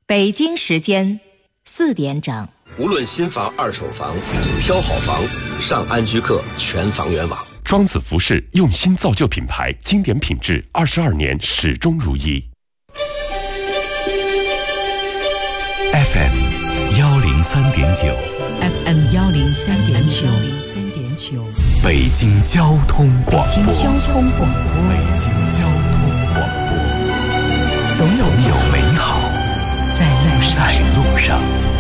北京时间4点整。 无论新房、二手房，挑好房，上安居客全房源网。 庄子服饰用心造就品牌，经典品质，22年始终如一。 FM 103.9 FM 103.9 北京交通广播。 北京交通广播，总有美好在路上。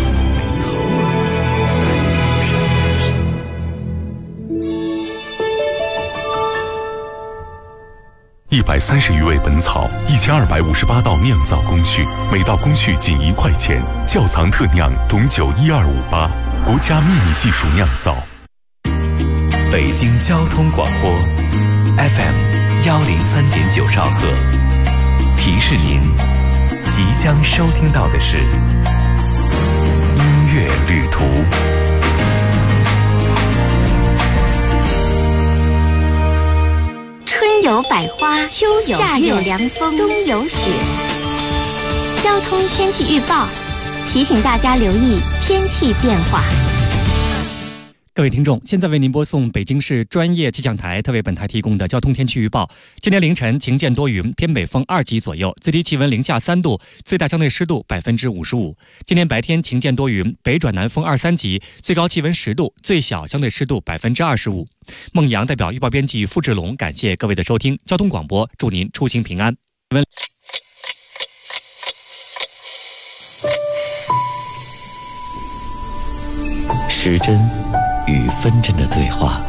130余味本草，1258道酿造工序，每道工序仅1块钱。窖藏特酿董酒12588，国家秘密技术酿造。 北京交通广播 FM 103.9兆赫，提示您即将收听到的是音乐旅途。 春有百花，秋有夏有凉风，冬有雪。交通天气预报提醒大家留意天气变化。 各位听众，现在为您播送北京市专业气象台特为本台提供的交通天气预报。今天凌晨晴间多云，偏北风2级左右，最低气温零下3度，最大相对湿度55%。今天白天晴间多云，北转南风2、3级，最高气温10度，最小相对湿度25%。孟阳代表预报编辑付志龙，感谢各位的收听。交通广播，祝您出行平安。 时针与分针的对话，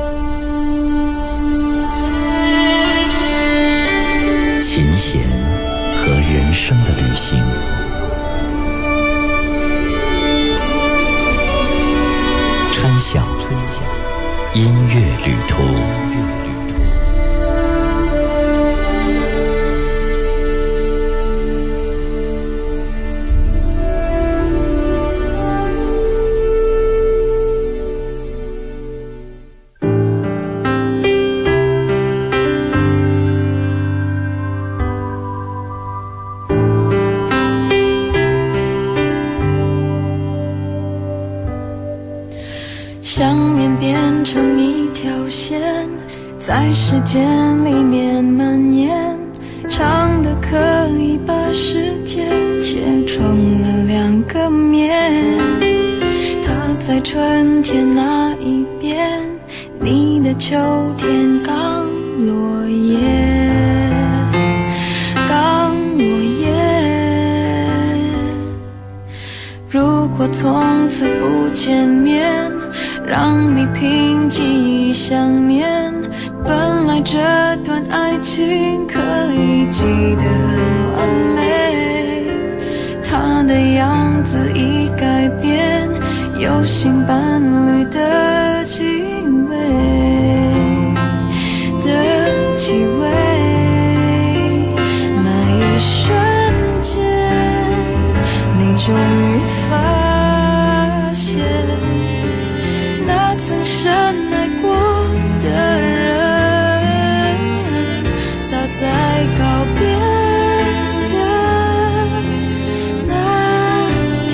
琴弦和人生的旅行，春晓音乐旅途。 想念变成一条线，在时间里面蔓延，长的可以把世界切成了2个面。它在春天那一边，你的秋天刚落叶，刚落叶。如果从此不见面，让你凭记忆想念，本来这段爱情可以记得很完美，他的样子已改变，有新伴侣的气味，那一瞬间你终于发现，那曾深爱过的人，早在告别的那天，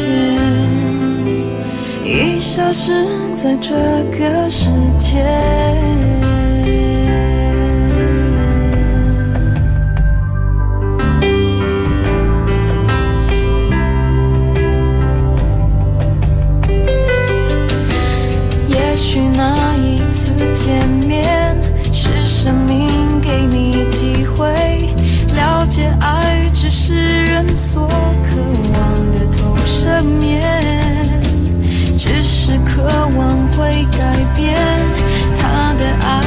已消失在这个世界。那一次见面，是生命给你机会，了解爱只是人所渴望的投射面，只是渴望会改变，他的爱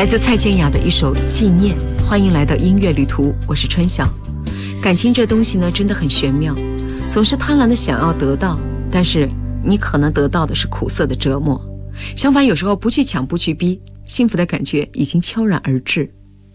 来自蔡健雅的一首《纪念》。欢迎来到音乐旅途，我是春晓。感情这东西呢，真的很玄妙，总是贪婪的想要得到，但是你可能得到的是苦涩的折磨。相反，有时候不去抢，不去逼，幸福的感觉已经悄然而至。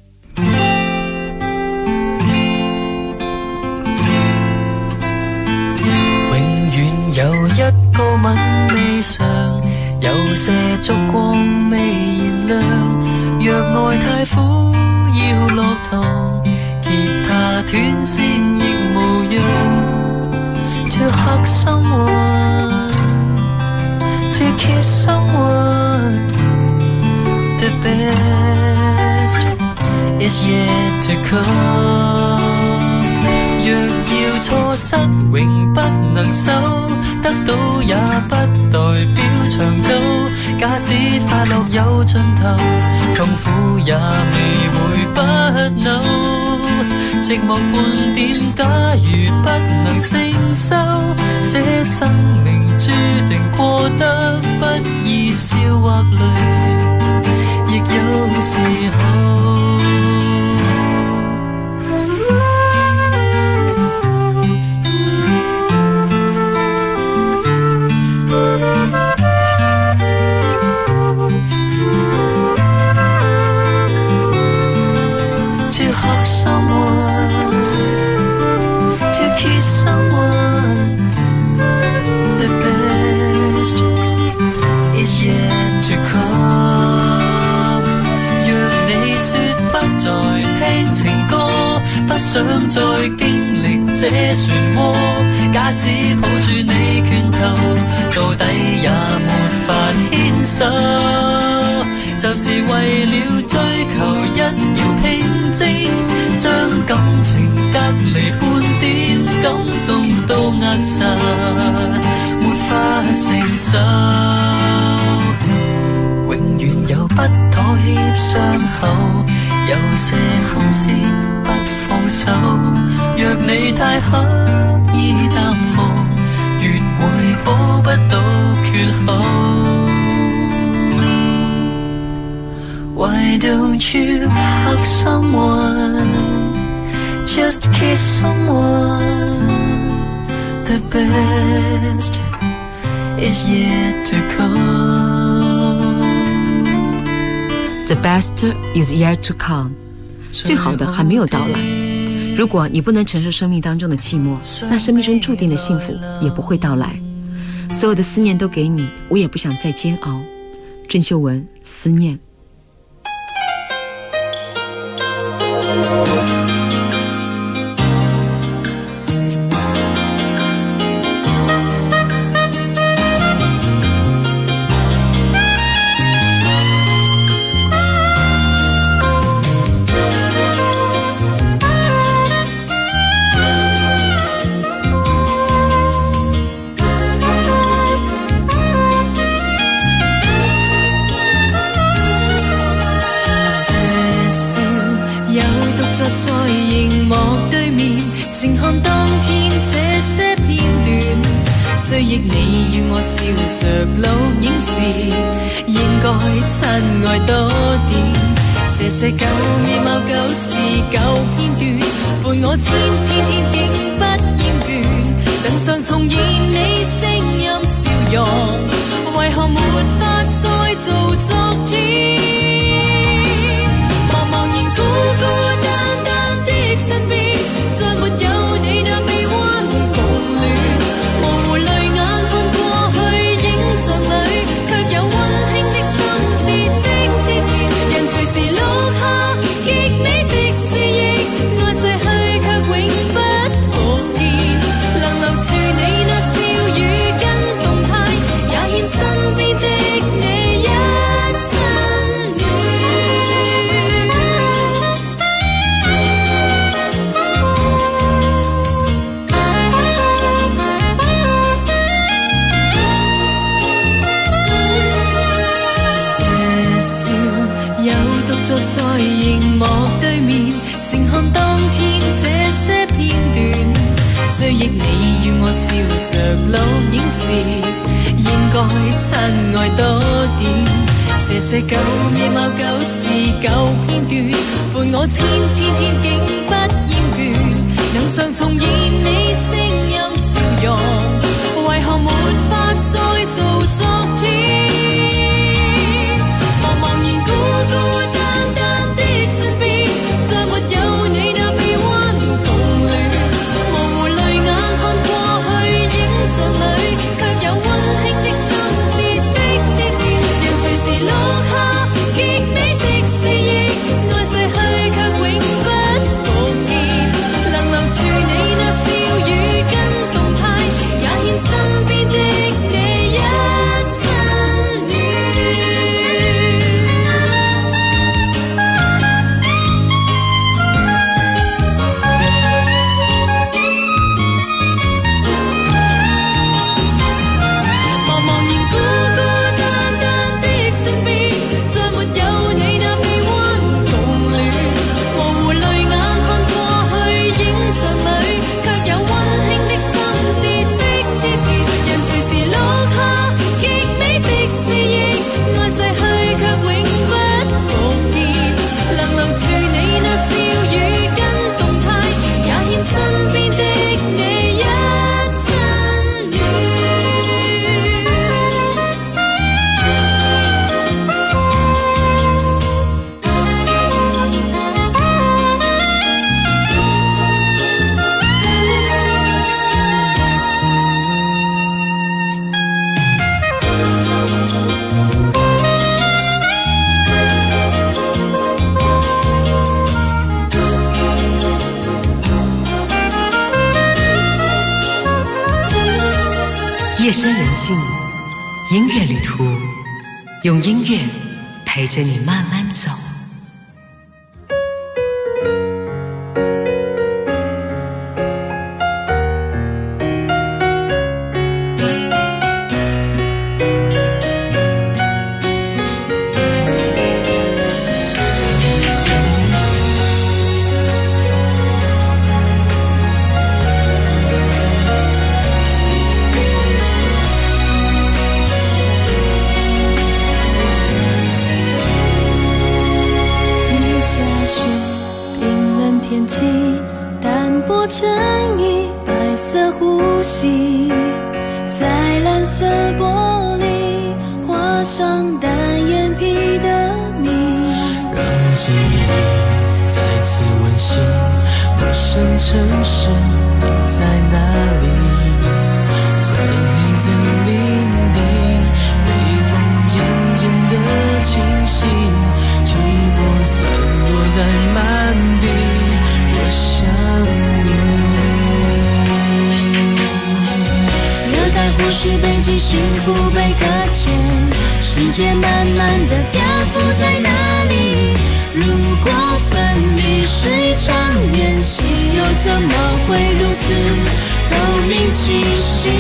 永遠有一個吻未嘗，有些燭光未燃亮。若愛太苦要落堂，吉他斷線亦無恙。To hug someone, to kiss someone, the best is yet to come。若要錯失永不能收，得到也不代表長久。假使快樂有盡頭，痛苦也未會不朽。寂寞半點，假如不能承受，這生命注定過得不易，笑或淚，亦有時候。想再經歷這漩渦，假使抱住你拳頭，到底也沒法牽手，就是為了追求一秒平靜，將感情隔離半點，感動到扼殺，沒法承受。永遠有不妥協傷口，有些心思不放手，若你太刻意淡忘，越會補不到缺口。Why don't you hug someone, just kiss someone, the best is yet to come. The best is yet to come. 最好的还没有到来。如果你不能承受生命当中的寂寞，那生命中注定的幸福也不会到来。所有的思念都给你，我也不想再煎熬。郑秀文，思念。 靜看當天這些片段，追憶你與我笑着錄影時，應該親愛多點。這些舊面貌舊事舊片段，伴我千天竟不厭倦。等想重現你聲音笑容，為何沒法再做昨天？茫茫然孤孤單單的身邊，追憶你與我笑着錄影時，應該親愛多點。 射射舊面貌舊事舊片段，伴我千竟不厭倦，能常重現你聲音笑容，為何沒法再做昨天？茫茫然孤孤單單的身邊，再沒有你那臂彎共戀，模糊淚眼看過去影像裏，卻有溫馨的深切的支持。人隨時落下極美的詩意，愛逝去卻永不復見，能留住你那笑語跟動態，也欠身邊的你一陣暖。茫茫然孤孤單單的身邊，再沒有你那臂彎共戀，模糊淚眼看過去影像裏，卻有溫馨的深切的支持。人隨時落下極美的詩意，愛逝去卻永不復見，能留住你那笑語跟動態，也欠身邊的你一陣暖。 夜深人静，音乐旅途，用音乐陪着你慢慢走。 天气淡薄衬衣，白色呼吸，在蓝色玻璃画上单眼皮的你， 让记忆再次温馨。陌生城市，你在哪里？在黑森林里，北风渐渐的清晰，气波散落在满地。我想你， 热带或是北极，幸福被搁浅，世界慢慢的漂浮在哪里？如果分离是一场演戏，又怎么会如此透明清晰？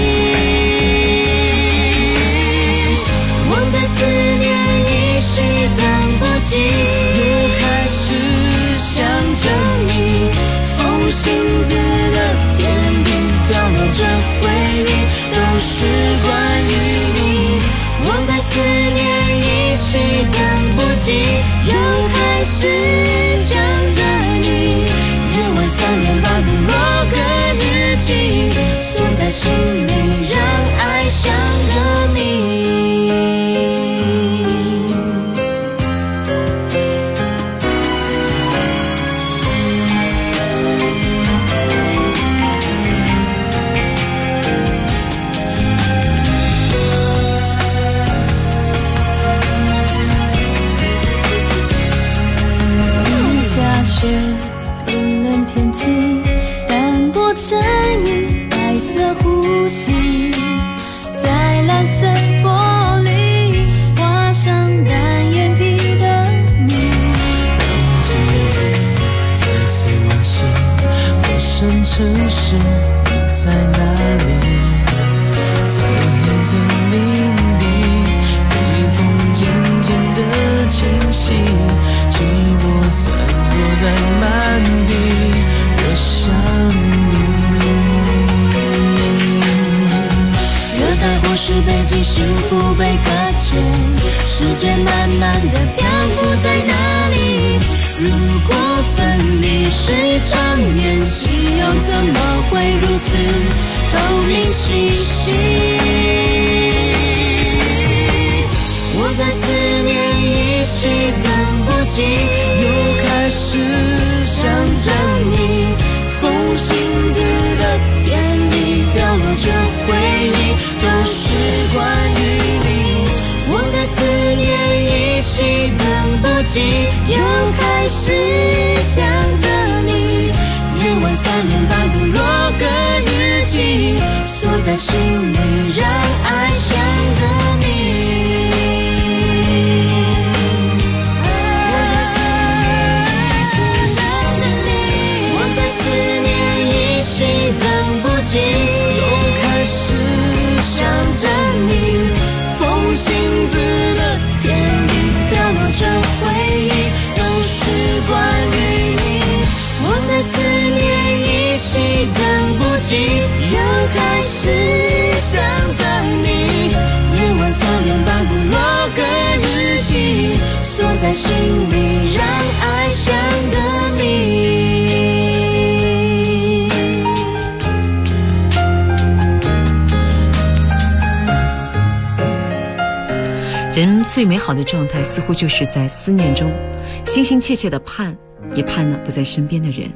我在思念一时等不及，又开始想着你，风信子的天地，掉落着回忆，都是关于你。我在思念一时等不及，又开始想着你，夜晚3点半不落个日记，锁在心里，让爱上了你。 是北极幸福被搁浅，时间慢慢的漂浮在哪里？如果分离是一场演戏，又怎么会如此透明清晰？我在思念依稀等不及，又开始想着你，风信子的天地掉落着回忆，都是关于你。我在思念依稀等不及，又开始想着你，夜晚3点半不落个日记，锁在心里让爱像个谜。等不及，又开始想着你，风信子的天地掉落着回忆，都是关于你。我在思念依稀等不及，又开始想着你，夜晚3点半不落个日记，锁在心里让爱像个谜。 人最美好的状态似乎就是在思念中心心切切的盼，也盼了不在身边的人。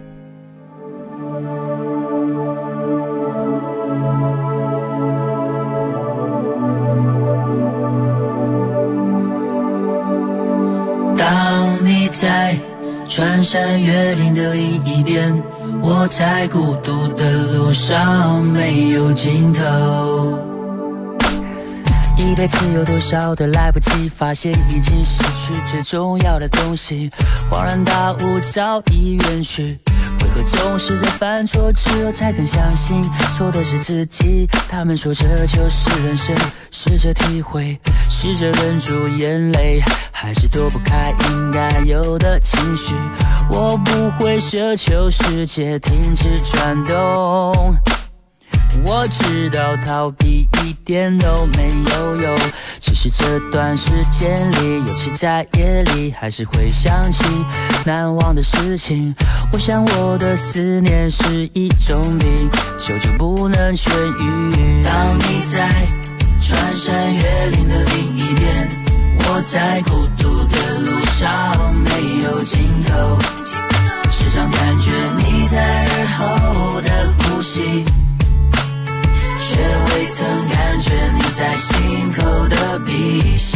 当你在穿山越岭的另一边，我在孤独的路上没有尽头。一辈子有多少的来不及，发现已经失去最重要的东西，恍然大悟早已远去。为何总是在犯错之后才更相信错的是自己？他们说这就是人生，试着体会，试着忍住眼泪，还是躲不开应该有的情绪。我不会奢求世界停止转动，我知道逃避一点都没有用，只是这段时间里，尤其在夜里，还是会想起难忘的事情。我想我的思念是一种病，久久不能痊愈。当你在穿山越岭的另一边，我在孤独的路上没有尽头，时常感觉你在耳后的呼吸，却未曾感觉你在心口的鼻息。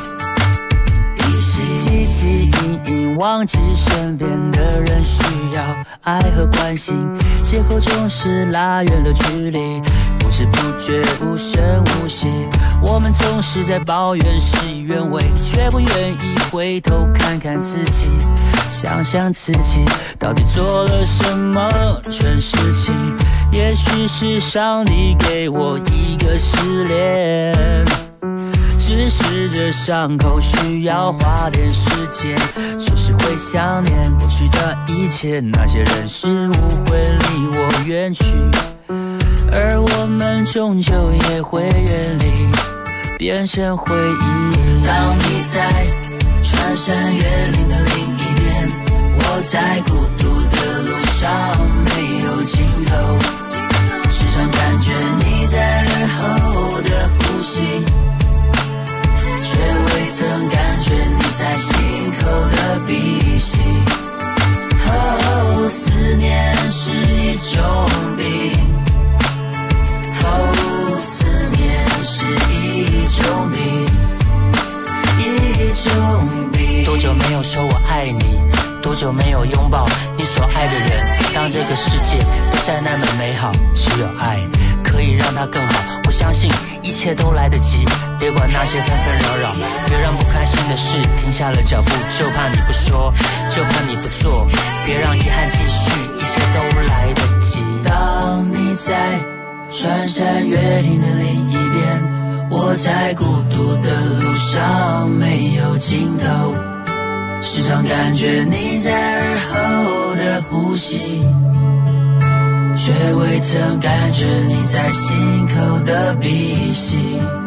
汲汲营营忘记身边的人需要爱和关心，借口总是拉远了距离，不知不觉无声无息。我们总是在抱怨事与愿违，却不愿意回头看看自己，想想自己到底做了什么蠢事情。也许是上帝给我一个失恋，只是这伤口需要花点时间，只是会想念过去的一切，那些人事物会离我远去，而我们终究也会远离，变成回忆。当你在穿山越岭的另一边，我在孤独的路上没有尽头，时常感觉你在耳后的呼吸，却未曾感觉你在心口的鼻息。哦，思念是一种病，哦，思念是一种病，一种病。多久没有说我爱你？多久没有拥抱你所爱的人？当这个世界不再那么美好，只有爱可以让它更好。我相信一切都来得及，别管那些纷纷扰扰，别让不开心的事停下了脚步，就怕你不说，就怕你不做，别让遗憾继续，一切都来得及。当你在穿山越岭的另一边，我在孤独的路上没有尽头，时常感觉你在耳后的呼吸，却未曾感觉你在心口的鼻息。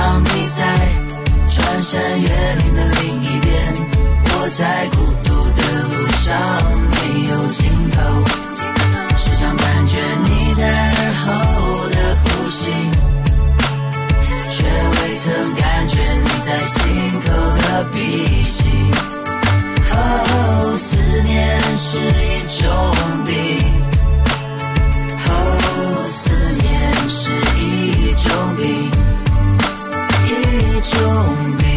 当你在穿山越岭的另一边，我在孤独的路上没有尽头，时常感觉你在耳后的呼吸，却未曾感觉你在心口的鼻息。哦，思念是一种病，哦，思念是一种病，一种病。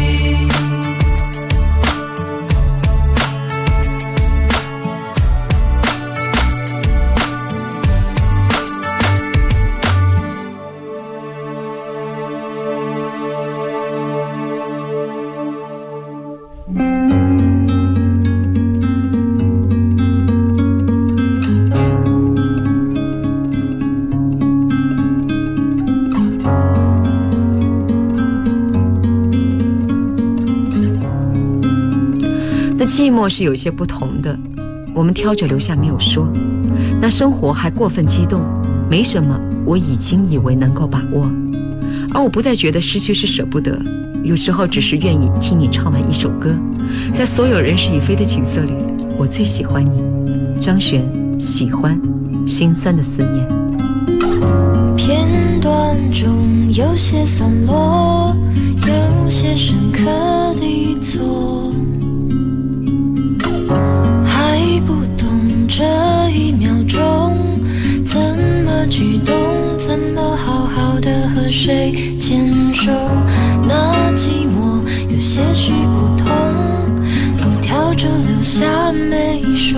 寂寞是有些不同的，我们挑着留下没有说。那生活还过分激动，没什么我已经以为能够把握，而我不再觉得失去是舍不得，有时候只是愿意听你唱完一首歌。在所有人事已非的景色里，我最喜欢你。张悬，喜欢，心酸的思念。 片段中有些散落，有些深刻地错，还不懂这一秒钟怎么举动，怎么好好的和谁牵手。那寂寞有些许不同，我挑着留下没说。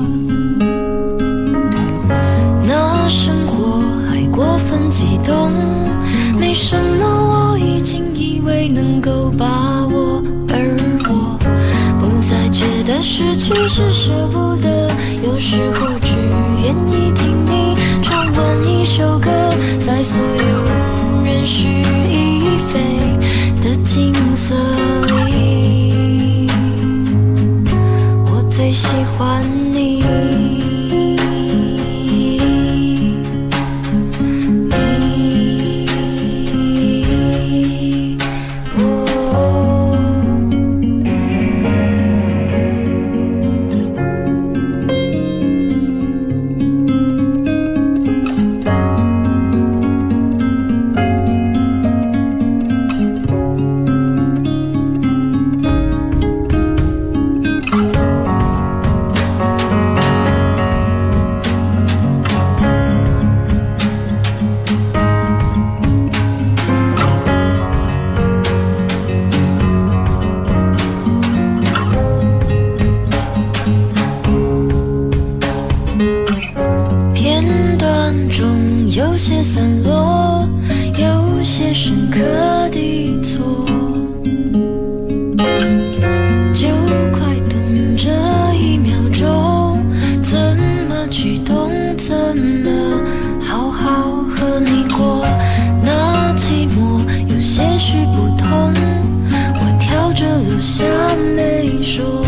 那生活还过分激动，没什么我已经以为能够把握，而我不再觉得失去是舍不得，有时候只愿意听你唱完一首歌，在所有人事已非的景色里，我最喜欢你。有些散落，有些深刻地错，就快懂这一秒钟怎么举动，怎么好好和你过。那寂寞有些许不同，我挑着留下没说。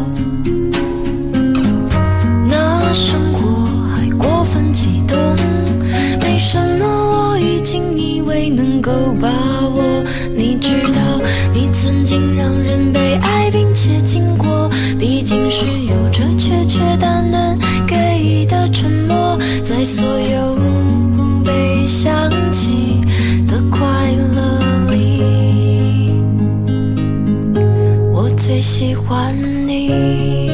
那生活还过分激动，没什么我已经以为能够把握。你知道你曾经让人被爱并且经过，毕竟是有着确确但能给的沉默，在所有不被想起的快乐里，我最喜欢你。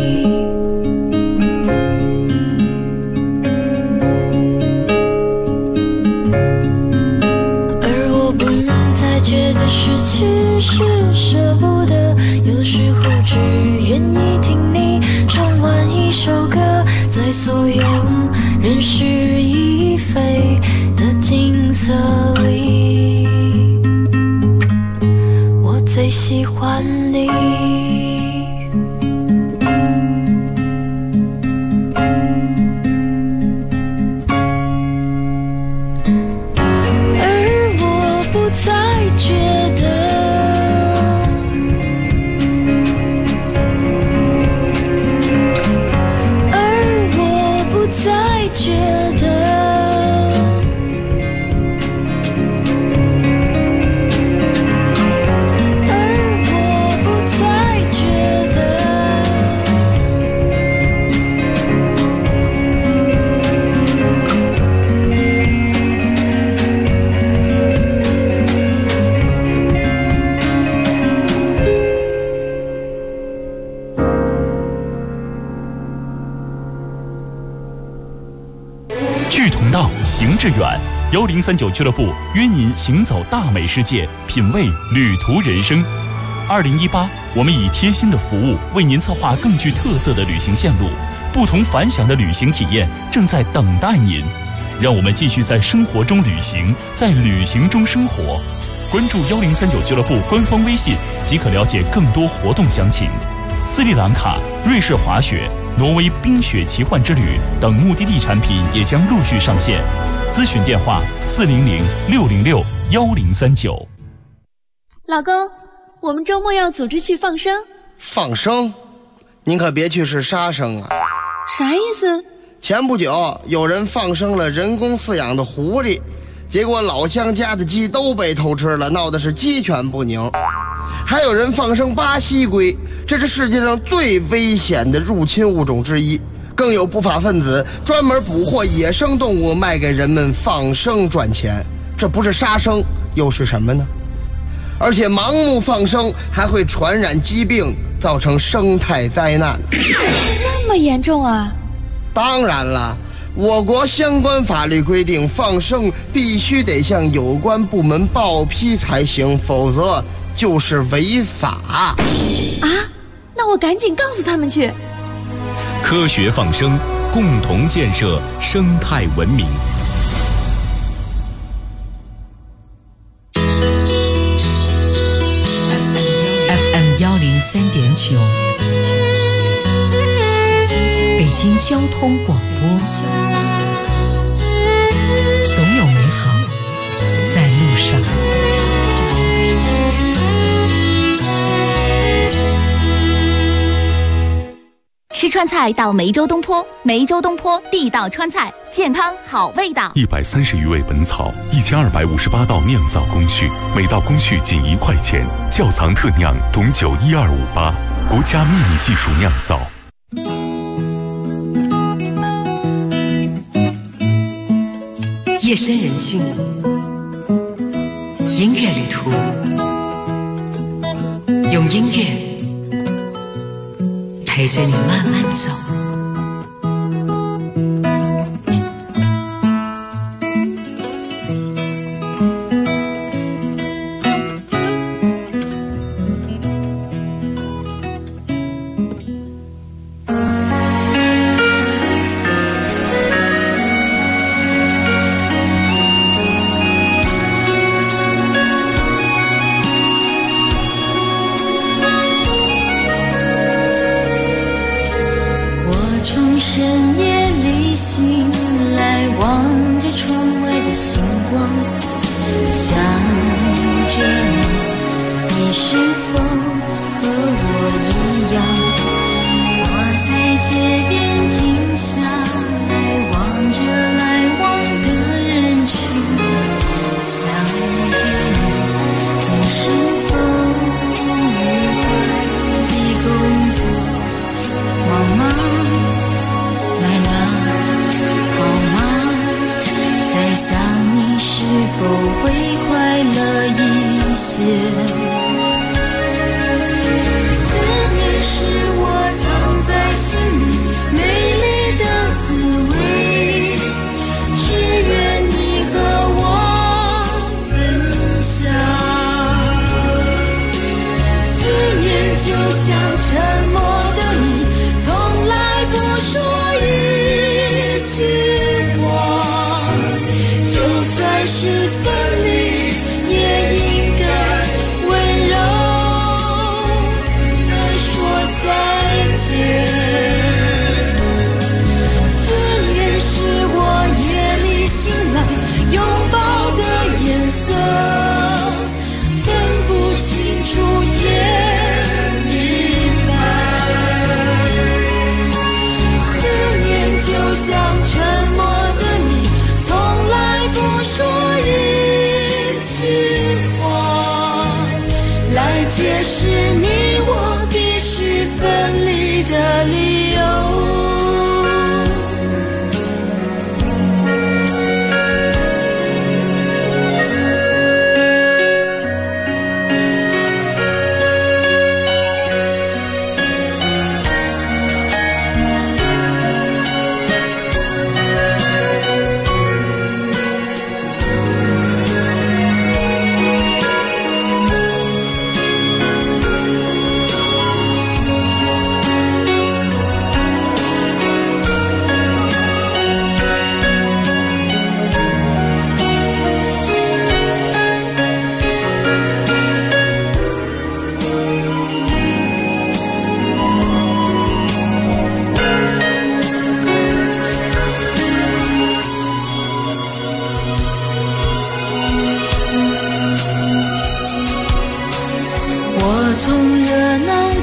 觉得失去是舍不得，有时候只愿意听你唱完一首歌，在所有人事已非的景色里，我最喜欢你。 行致远，1039俱乐部约您行走大美世界，品味旅途人生。2018，我们以贴心的服务为您策划更具特色的旅行线路，不同凡响的旅行体验正在等待您。让我们继续在生活中旅行，在旅行中生活。关注1039俱乐部官方微信即可了解更多活动详情。斯里兰卡、瑞士滑雪、挪威冰雪奇幻之旅等目的地产品也将陆续上线。咨询电话400-606-1039。 老公，我们周末要组织去放生。 放生？您可别去是杀生啊！ 啥意思？ 前不久有人放生了人工饲养的狐狸，结果老乡家的鸡都被偷吃了，闹的是鸡犬不宁。还有人放生巴西龟，这是世界上最危险的入侵物种之一。更有不法分子专门捕获野生动物卖给人们放生赚钱，这不是杀生又是什么呢？而且盲目放生还会传染疾病，造成生态灾难。 这么严重啊？ 当然了，我国相关法律规定，放生必须得向有关部门报批才行，否则就是违法。 啊？那我赶紧告诉他们去。 科学放生，共同建设生态文明。 FM 103.9，北京交通广播，总有美好在路上。 吃川菜到梅州东坡，梅州东坡地道川菜，健康好味道。 130余味本草，1258道酿造工序，每道工序仅1块钱，窖藏特酿董酒12588，国家秘密技术酿造。 夜深人静，音乐旅途，用音乐陪着你慢慢走。 解释你我必须分离的理由。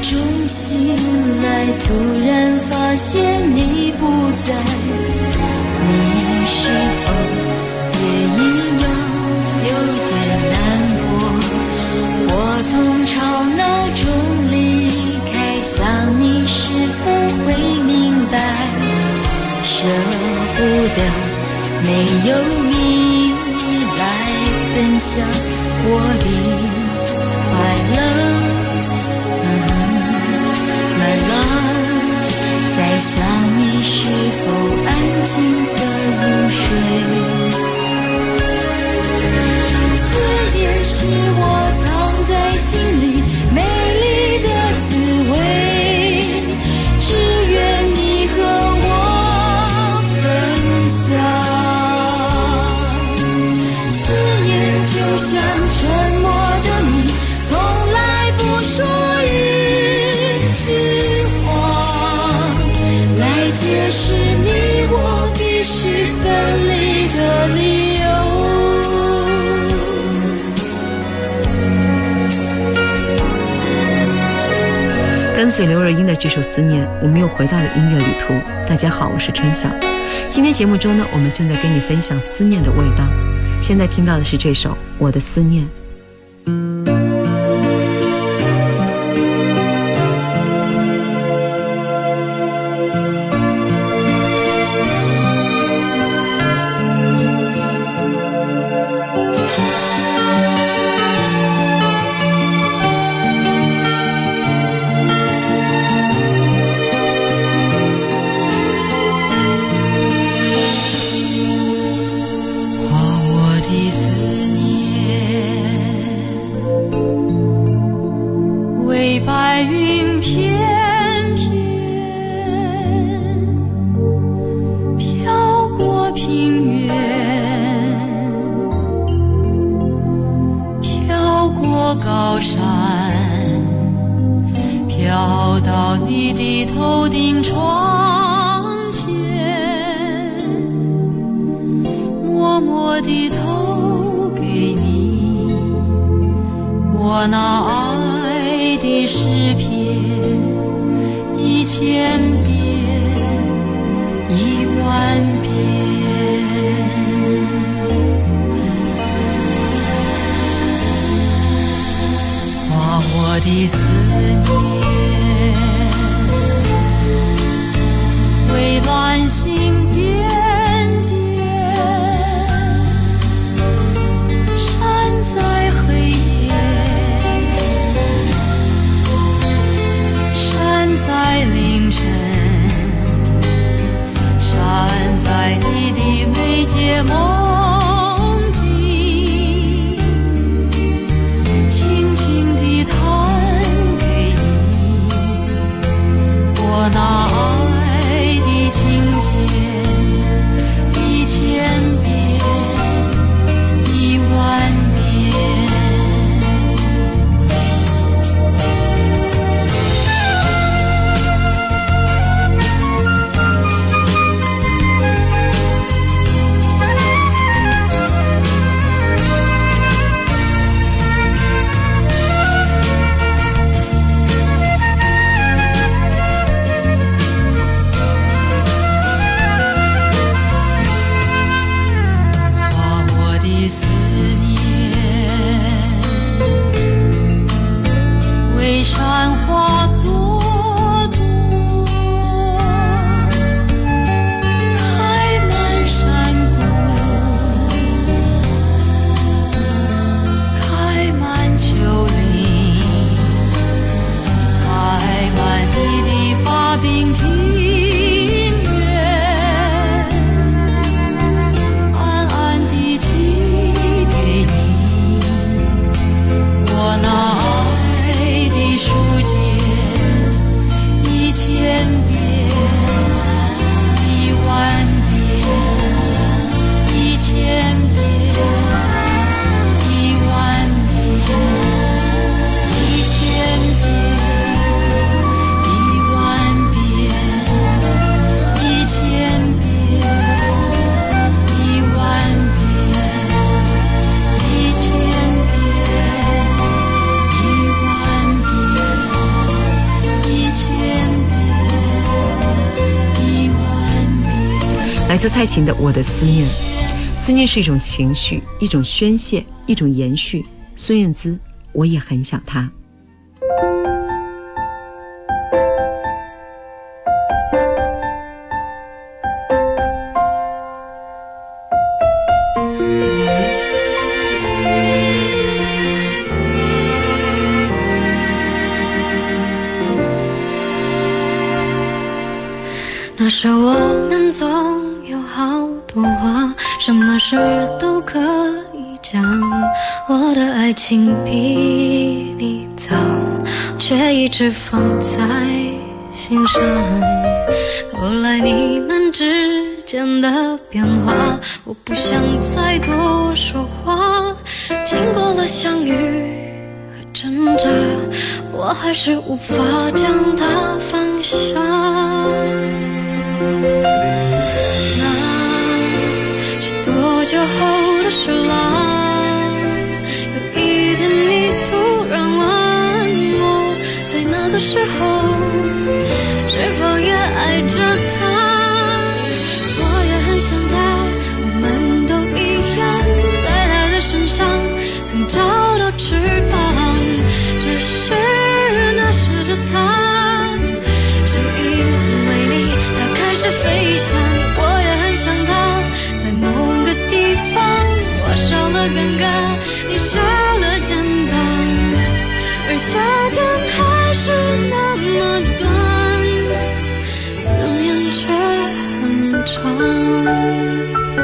中醒来，突然发现你不在，你是否也一样有点难过？我从吵闹中离开，想你是否会明白，舍不得没有你来分享我的快乐。My love， 在想你是否安静地入睡。思念是我藏在心里美丽的滋味，只愿你和我分享。思念就像沉默的你，从来不说一句话来解释你我必须分离的理由。 跟随刘若英的这首《思念》，我们又回到了音乐旅途。大家好，我是春晓。今天节目中呢，我们正在跟你分享思念的味道。现在听到的是这首《我的思念》。 在凌晨来自蔡琴的《我的思念》。思念是一种情绪，一种宣泄，一种延续。孙燕姿，我也很想他。 那时我们总有好多话，什么事都可以讲。我的爱情比你早，却一直放在心上。后来你们之间的变化，我不想再多说话。经过了相遇和挣扎，我还是无法将它放下。那是多久后的事啦？有一天你突然问我，在那个时候是否也爱着他？我也很想他，我们都一样，在他的身上曾找到翅膀。只是那时的他，是因为你他开始飞翔。我也很想他，在某个地方我少了尴尬，你少了肩膀，而夏天还是那么短，思念却很长。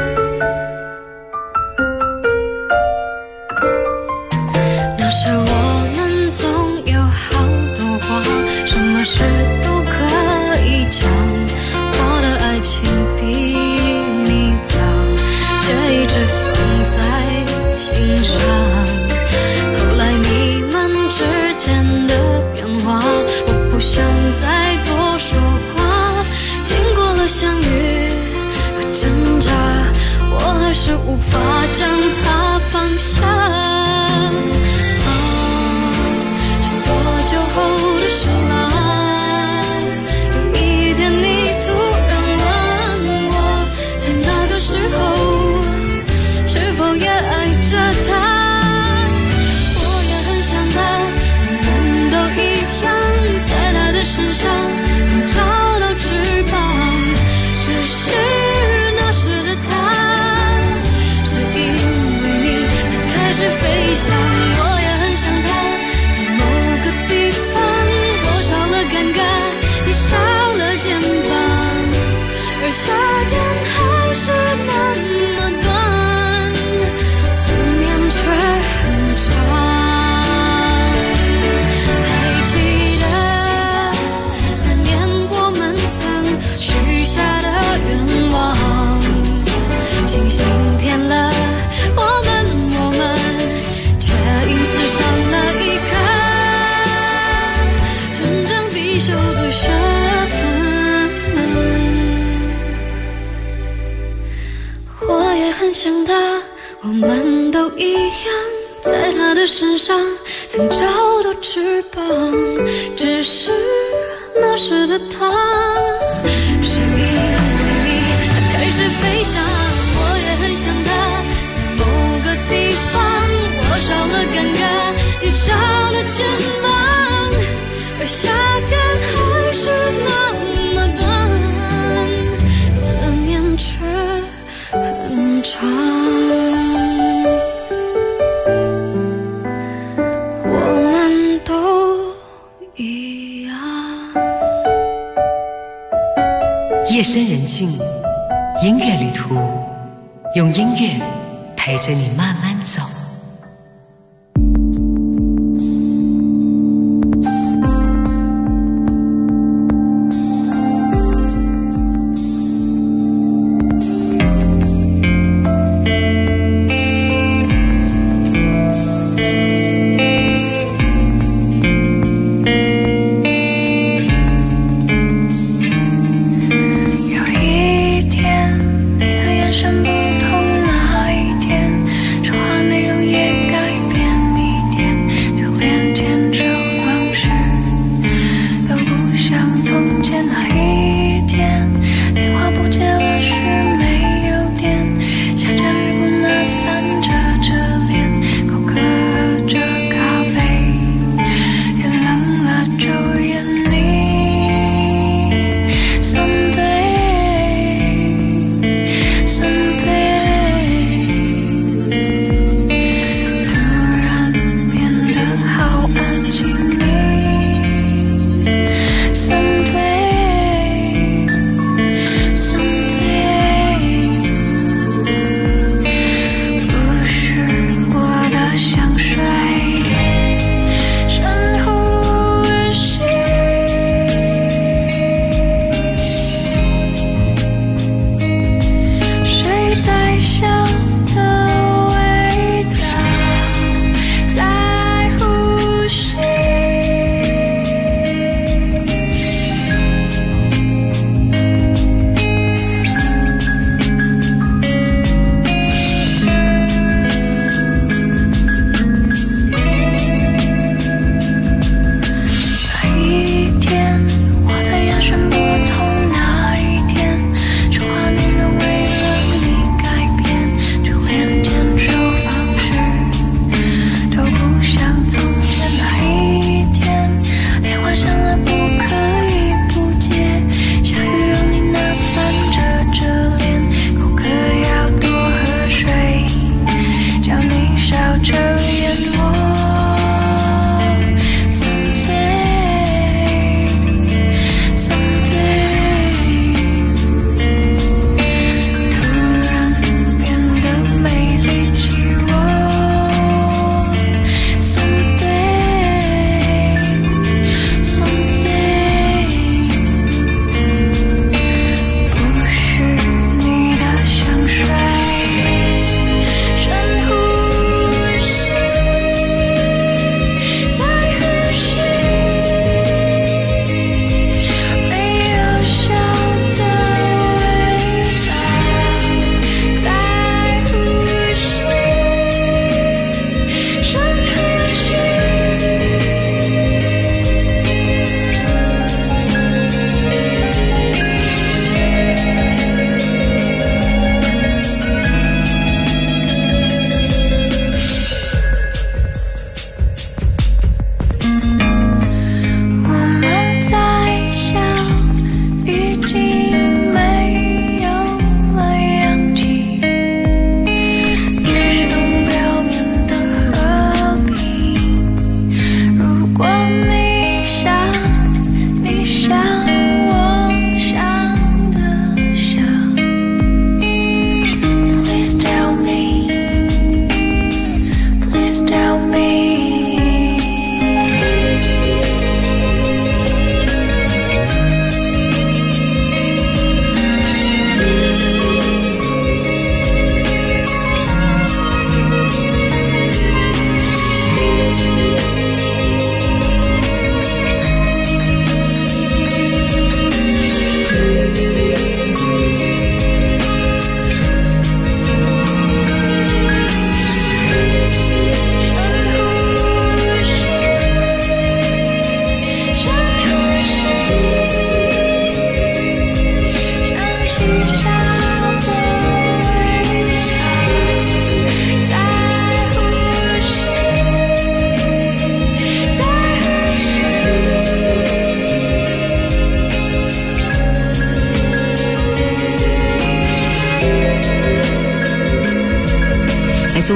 那时我们总有好多话，什么事都可以讲。我的爱情比你早，却一直放在心上。后来你们之间的变化，我不想再多说话。经过了相遇和挣扎，我还是无法将它放下。是多久后的事啦？有一天你突然问我，在那个时候是否也爱着他？我也很想他，我们都一样，在他的身上曾找到翅膀。只是那时的他，是因为你他开始飞翔。我也很想他，在某个地方我少了尴尬，你少了肩膀，而夏天还是那么短，思念却很长。还记得那年我们曾许下的愿望，星星骗了我们却因此少了一科真正必修的学分。我也很想他，我们都一样，在他的身上曾找到翅膀。只是那时的他，是因为你他开始飞翔。我也很想他，在某个地方我少了尴尬，也少了肩膀，而夏天还是那么短，思念却很长。我们都一样。 夜深人静，音乐旅途，用音乐陪着你慢慢走。 有一天，你的眼神不同，那一天说话内容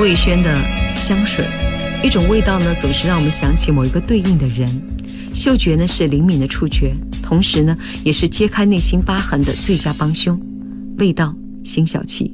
魏轩的香水，一种味道呢，总是让我们想起某一个对应的人。嗅觉呢是灵敏的触觉，同时呢也是揭开内心疤痕的最佳帮凶。味道辛晓琪。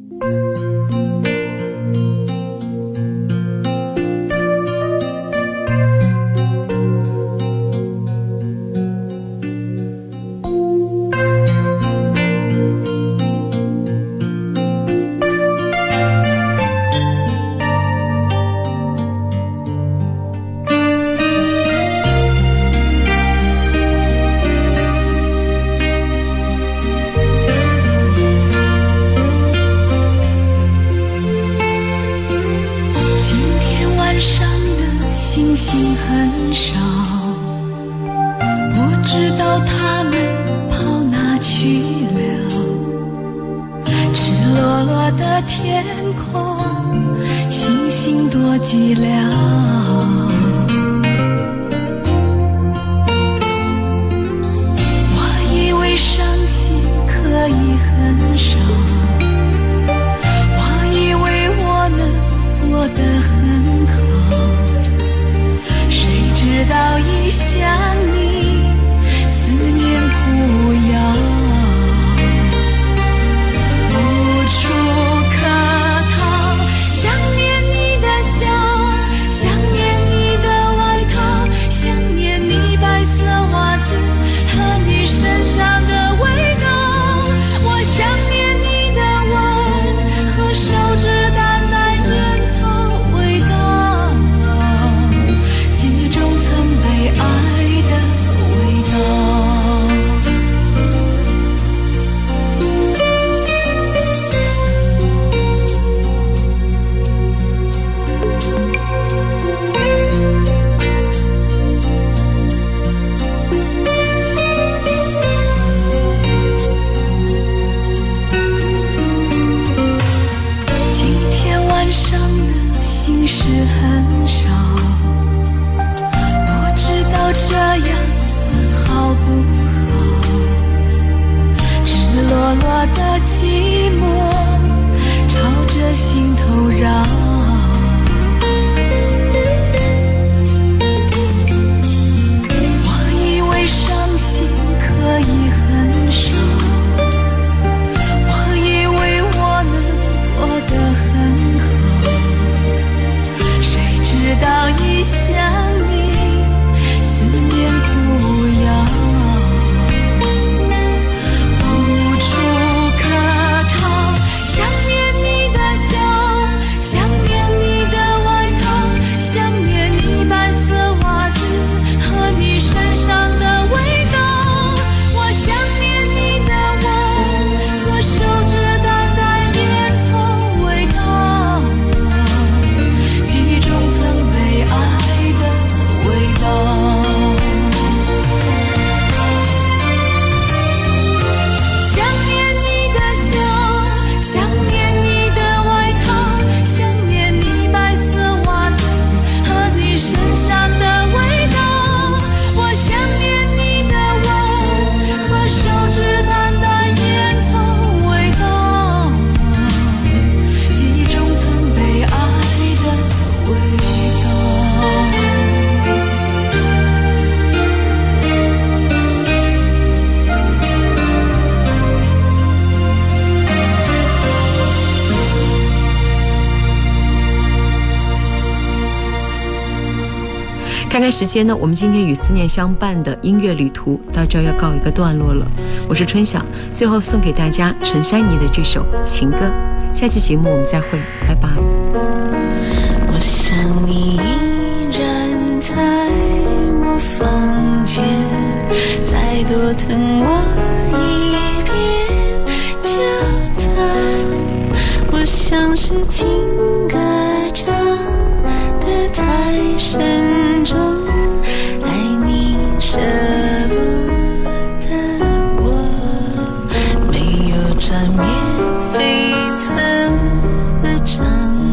看看时间呢，我们今天与思念相伴的音乐旅途到这要告一个段落了。我是春晓，最后送给大家陈珊妮的这首情歌。下期节目我们再会，拜拜。 我想你依然在我房间，再多疼我一遍就疼。我像是情歌唱得太深重，爱你舍不得我，没有缠绵悱恻的长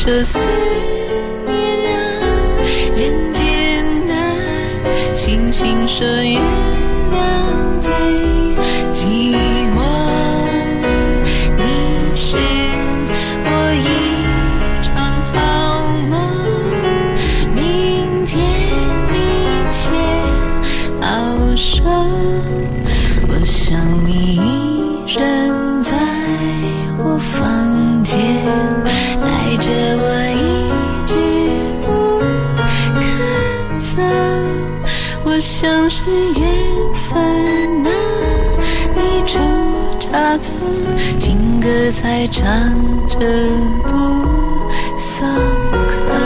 舍思念让人艰难，星星说月亮最寂寞。你是我一场好梦，明天一切好说。我想你依然在我房间，赖着我一直不肯走。我想是缘分啊，你出差错，情歌才唱着不松口。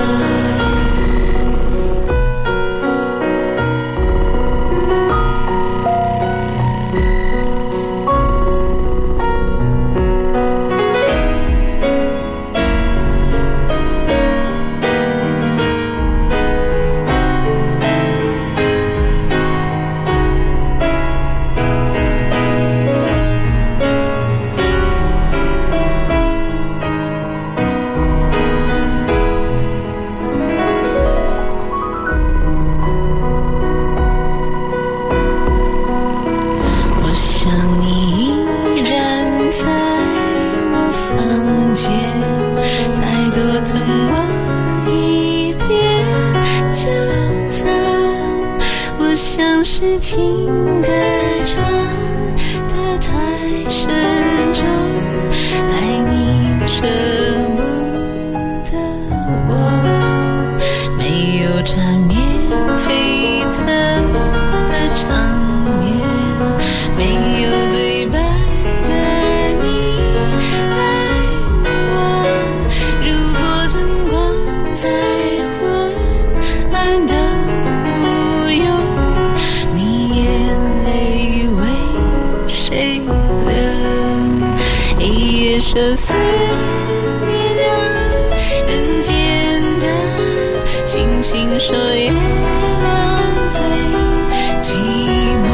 是情歌唱得太深重，爱你舍不得我，没有缠绵悱恻的场面，没有对白的你爱我。如果灯光再昏暗的无用，你眼泪为谁流？黑夜舍思念让人间的星星说月亮最寂寞。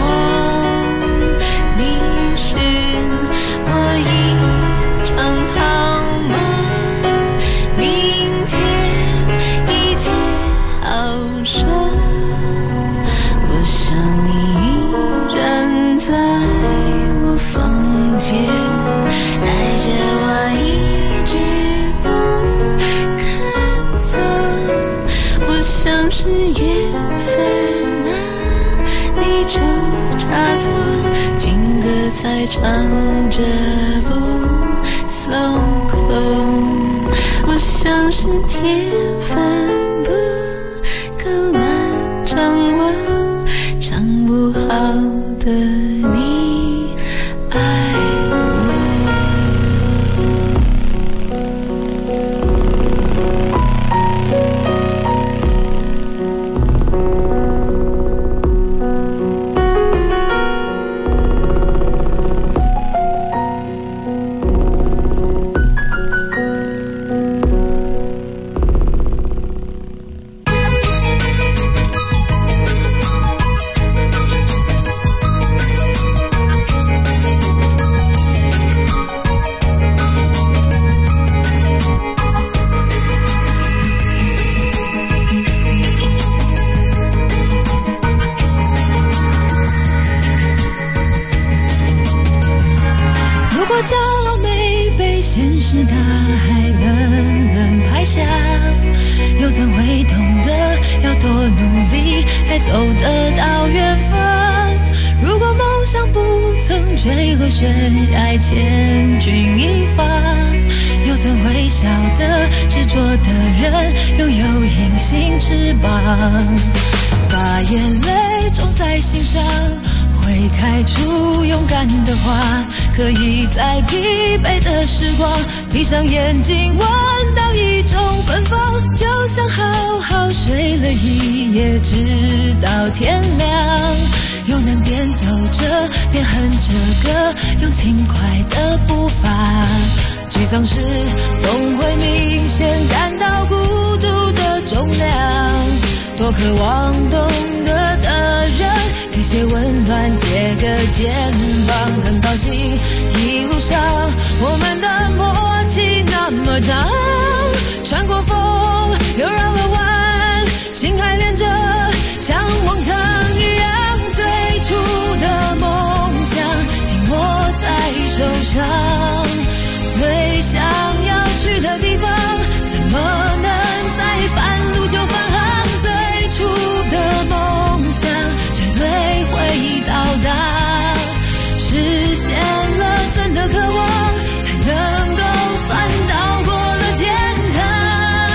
你是我一场好梦，明天一切好说。我想你依然在我房间，赖着我一直不肯走。我想是缘分啊，你出差错，情歌才唱着不松口。我想是天分不够难掌握，唱不好的你爱我。悬崖千钧一发，又怎会晓得执着的人拥有隐形翅膀？把眼泪种在心上，会开出勇敢的花，可以在疲惫的时光闭上眼睛闻到一种芬芳，就像好好睡了一夜直到天亮，又能边走着边哼着歌，用轻快的步伐。沮丧时总会明显感到孤独的重量，多渴望懂得的人给些温暖，借个肩膀。很高兴一路上我们的默契那么长， 穿过风，又绕了弯，心还连着，像往常一样，最初的梦想紧握在手上，最想要去的地方，怎么能在半路就返航？最初的梦想绝对会到达，实现了真的渴望，才能够算到过了天堂。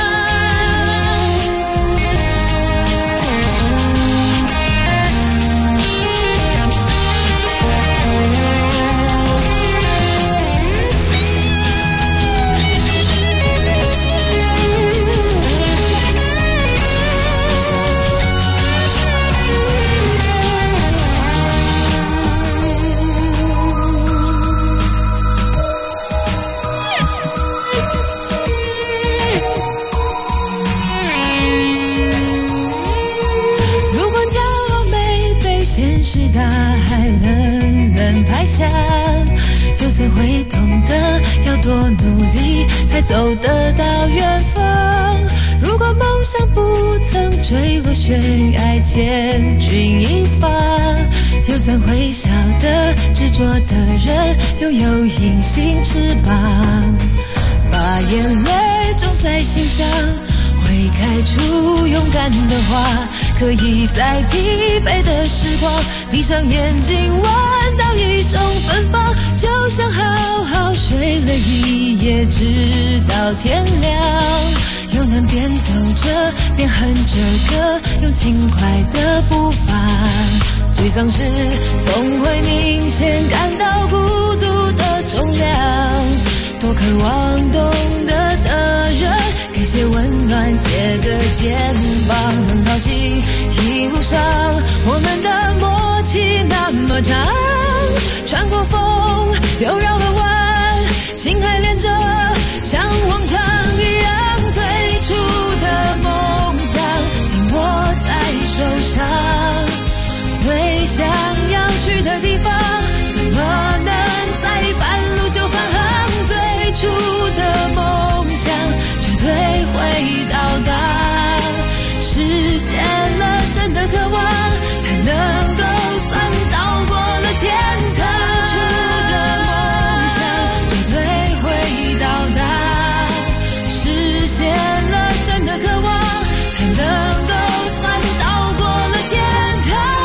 大海冷冷拍下，又怎会懂得要多努力才走得到远方？如果梦想不曾坠落悬崖，千钧一发，又怎会晓得执着的人拥有隐形翅膀？把眼泪种在心上，会开出勇敢的花，可以在疲惫的时光闭上眼睛，闻到一种芬芳，就像好好睡了一夜，直到天亮，又能边走着边哼着歌，用轻快的步伐。沮丧时总会明显感到孤独的重量，多渴望懂得的人给些温暖，借个肩膀，很高兴一路上我们的默契那么长，穿过风又绕了弯，心还连着，像往常一样，最初的梦想紧握在手上，最想要去的地方，怎么能在半路就返航？最初的梦想绝对会到达，实现了真的渴望，才能够算到过了天堂。最初的梦想绝对会到达，实现了真的渴望，才能够算到过了天堂。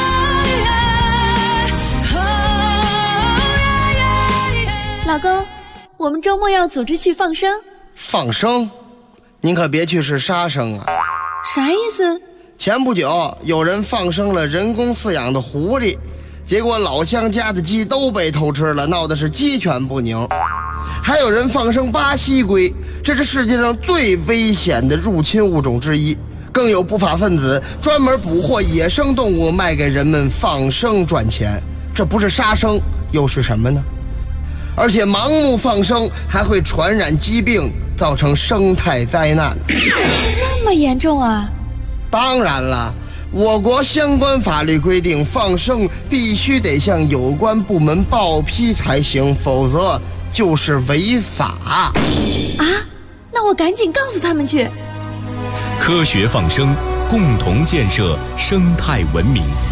老公，我们周末要组织去放生。 放生？您可别去是杀生啊！ 啥意思？ 前不久有人放生了人工饲养的狐狸，结果老乡家的鸡都被偷吃了，闹得是鸡犬不宁。还有人放生巴西龟，这是世界上最危险的入侵物种之一。更有不法分子专门捕获野生动物卖给人们放生赚钱，这不是杀生又是什么呢？而且盲目放生还会传染疾病，造成生态灾难。 这么严重啊？ 当然了，我国相关法律规定，放生必须得向有关部门报批才行，否则就是违法。 啊？那我赶紧告诉他们去。 科学放生，共同建设生态文明。